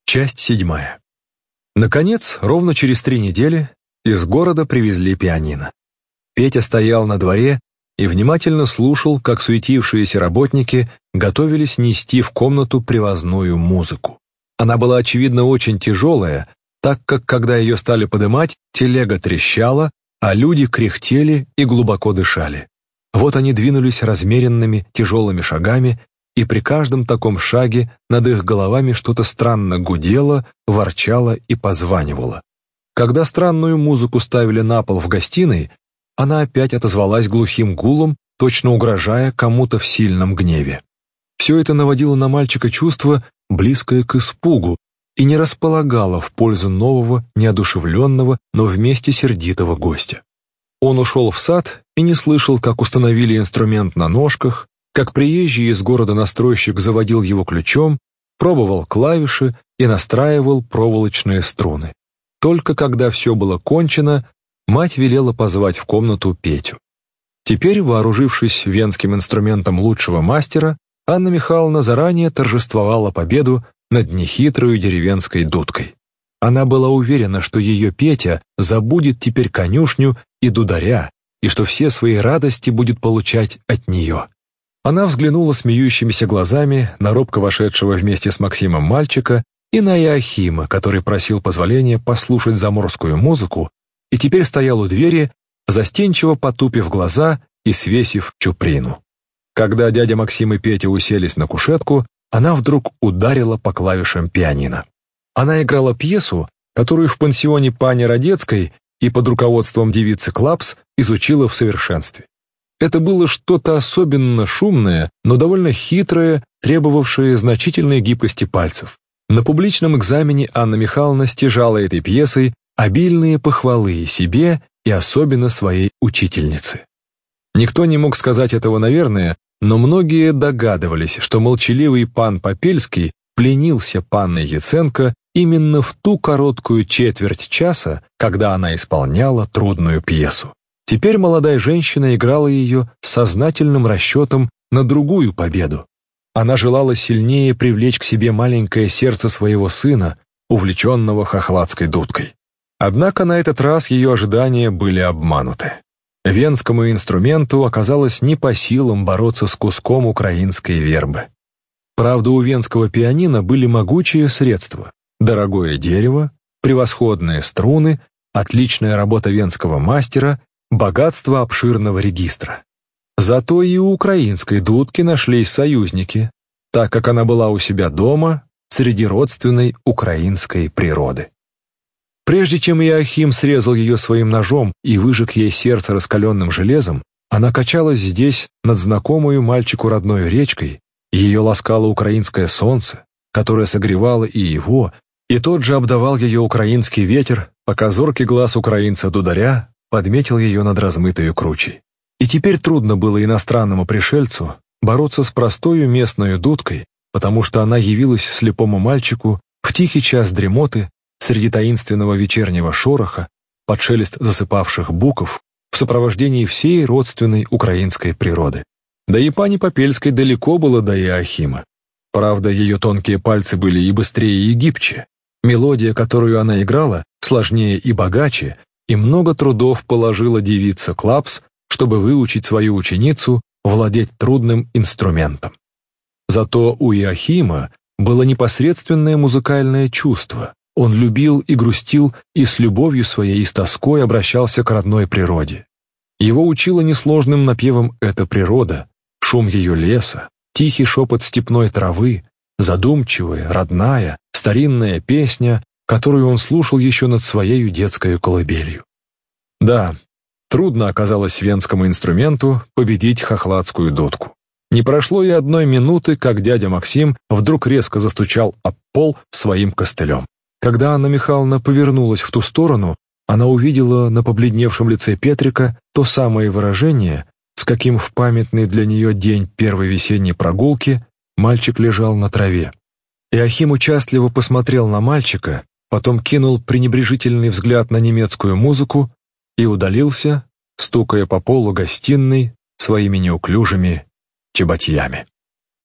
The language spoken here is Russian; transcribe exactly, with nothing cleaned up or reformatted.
Часть седьмая. Наконец, ровно через три недели из города привезли пианино. Петя стоял на дворе и внимательно слушал, как суетившиеся работники готовились нести в комнату привозную музыку. Она была, очевидно, очень тяжелая, так как, когда ее стали подымать, телега трещала, а люди кряхтели и глубоко дышали. Вот они двинулись размеренными тяжелыми шагами, и при каждом таком шаге над их головами что-то странно гудело, ворчало и позванивало. Когда странную музыку ставили на пол в гостиной, она опять отозвалась глухим гулом, точно угрожая кому-то в сильном гневе. Все это наводило на мальчика чувство, близкое к испугу, и не располагало в пользу нового, неодушевленного, но вместе сердитого гостя. Он ушел в сад и не слышал, как установили инструмент на ножках, как приезжий из города настройщик заводил его ключом, пробовал клавиши и настраивал проволочные струны. Только когда все было кончено, мать велела позвать в комнату Петю. Теперь, вооружившись венским инструментом лучшего мастера, Анна Михайловна заранее торжествовала победу над нехитрой деревенской дудкой. Она была уверена, что ее Петя забудет теперь конюшню и дударя, и что все свои радости будет получать от нее. Она взглянула смеющимися глазами на робко вошедшего вместе с Максимом мальчика и на Иоахима, который просил позволения послушать заморскую музыку, и теперь стоял у двери, застенчиво потупив глаза и свесив чуприну. Когда дядя Максим и Петя уселись на кушетку, она вдруг ударила по клавишам пианино. Она играла пьесу, которую в пансионе пани Радецкой и под руководством девицы Клапс изучила в совершенстве. Это было что-то особенно шумное, но довольно хитрое, требовавшее значительной гибкости пальцев. На публичном экзамене Анна Михайловна стяжала этой пьесой обильные похвалы и себе, и особенно своей учительнице. Никто не мог сказать этого, наверное, но многие догадывались, что молчаливый пан Попельский пленился панной Яценко именно в ту короткую четверть часа, когда она исполняла трудную пьесу. Теперь молодая женщина играла ее с сознательным расчетом на другую победу. Она желала сильнее привлечь к себе маленькое сердце своего сына, увлеченного хохладской дудкой. Однако на этот раз ее ожидания были обмануты. Венскому инструменту оказалось не по силам бороться с куском украинской вербы. Правда, у венского пианино были могучие средства: дорогое дерево, превосходные струны, отличная работа венского мастера, богатство обширного регистра. Зато и у украинской дудки нашлись союзники, так как она была у себя дома среди родственной украинской природы. Прежде чем Иоахим срезал ее своим ножом и выжег ей сердце раскаленным железом, она качалась здесь над знакомую мальчику родной речкой, ее ласкало украинское солнце, которое согревало и его, и тот же обдавал ее украинский ветер, пока зоркий глаз украинца-дударя подметил ее над размытой кручей. И теперь трудно было иностранному пришельцу бороться с простою местной дудкой, потому что она явилась слепому мальчику в тихий час дремоты среди таинственного вечернего шороха, под шелест засыпавших буков, в сопровождении всей родственной украинской природы. Да и пани Попельской далеко было до Иоахима. Правда, ее тонкие пальцы были и быстрее, и гибче. Мелодия, которую она играла, сложнее и богаче, и много трудов положила девица Клапс, чтобы выучить свою ученицу владеть трудным инструментом. Зато у Иоахима было непосредственное музыкальное чувство. Он любил и грустил, и с любовью своей и с тоской обращался к родной природе. Его учила несложным напевом эта природа, шум ее леса, тихий шепот степной травы, задумчивая, родная, старинная песня, которую он слушал еще над своей детской колыбелью. Да, трудно оказалось венскому инструменту победить хохладскую дудку. Не прошло и одной минуты, как дядя Максим вдруг резко застучал об пол своим костылем. Когда Анна Михайловна повернулась в ту сторону, она увидела на побледневшем лице Петрика то самое выражение, с каким в памятный для нее день первой весенней прогулки мальчик лежал на траве. Иоахим участливо посмотрел на мальчика, потом кинул пренебрежительный взгляд на немецкую музыку и удалился, стукая по полу гостиной своими неуклюжими чеботьями.